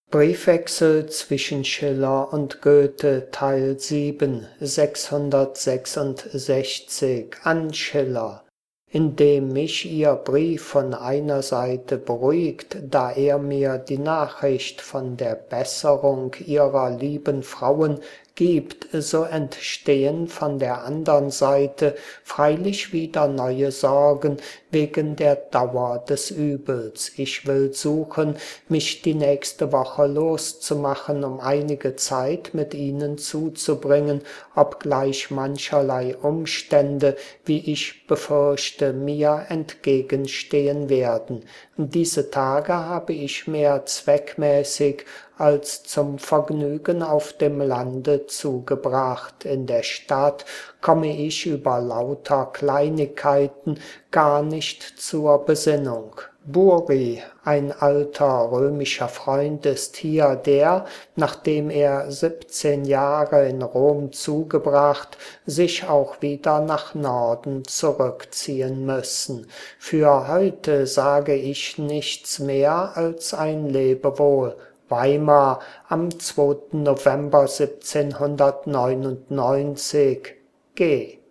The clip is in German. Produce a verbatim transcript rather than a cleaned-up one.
Briefwechsel zwischen Schiller und Goethe Teil sieben, sechshundertsechsundsechzig an Schiller. Indem mich Ihr Brief von einer Seite beruhigt, da er mir die Nachricht von der Besserung Ihrer lieben Frauen gibt, so entstehen von der andern Seite freilich wieder neue Sorgen wegen der Dauer des Übels. Ich will suchen, mich die nächste Woche loszumachen, um einige Zeit mit Ihnen zuzubringen, obgleich mancherlei Umstände, wie ich befürchte, mir entgegenstehen werden. Diese Tage habe ich mehr zweckmäßig als zum Vergnügen auf dem Lande zugebracht. In der Stadt komme ich über lauter Kleinigkeiten gar nicht zur Besinnung. Buri, ein alter römischer Freund, ist hier, der, nachdem er siebzehn Jahre in Rom zugebracht, sich auch wieder nach Norden zurückziehen müssen. Für heute sage ich nichts mehr als ein Lebewohl. Weimar am zweiten November siebzehnhundertneunundneunzig. G